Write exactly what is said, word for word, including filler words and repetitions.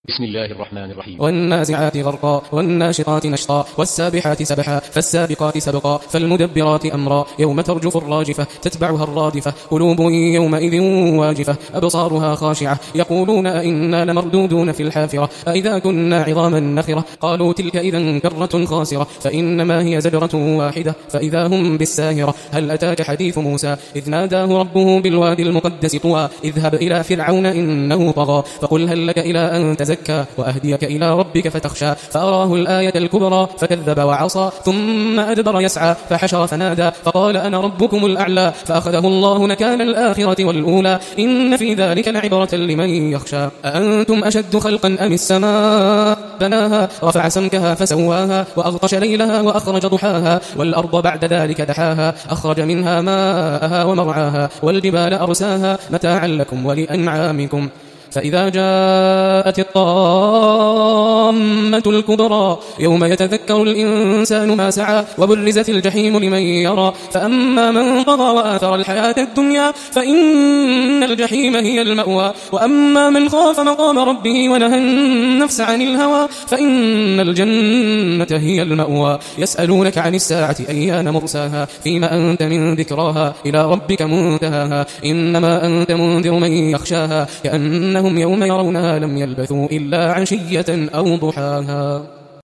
بسم الله الرحمن الرحيم. والنازعات غرقا والناشطات نشطا والسابحات سبحا فالسابقات سبقا فالمدبرات أمرا يوم ترجف الراجفة تتبعها الرادفة قلوب يومئذ واجفة أبصارها خاشعة يقولون أئنا لمردودون في الحافرة أئذا كنا عظاما نخرة قالوا تلك إذا كرة خاسرة فإنما هي زجرة واحدة فإذا هم بالساهرة هل أتاك حديث موسى إذ ناداه ربه بالوادي المقدس طوى اذهب إلى فرعون إنه طغى فقل هل لك إلى أن تزكى وأهديك إلى ربك فتخشى فأراه الآية الكبرى فكذب وعصى ثم أدبر يسعى فحشر فنادى فقال أنا ربكم الأعلى فأخذه الله نكال الآخرة والأولى إن في ذلك لعبرة لمن يخشى أأنتم أشد خلقا أم السماء بناها رفع سمكها فسواها وأغطش ليلها وأخرج ضحاها والأرض بعد ذلك دحاها أخرج منها ماءها ومرعاها والجبال أرساها متاعا لكم ولأنعامكم فإذا جاءت الطامة الكبرى يوم يتذكر الإنسان ما سعى وبرزت الجحيم لمن يرى فأما من طغى وآثر الحياة الدنيا فإن الجحيم هي المأوى وأما من خاف مقام ربه ونهى النفس عن الهوى فإن الجنة هي المأوى يسألونك عن الساعة أيان مرساها فيما أنت من ذكراها إلى ربك منتهاها إنما أنت منذر من يخشاها كأنهم يوم يرونها لم يلبثوا إلا عشية أو ضحاها.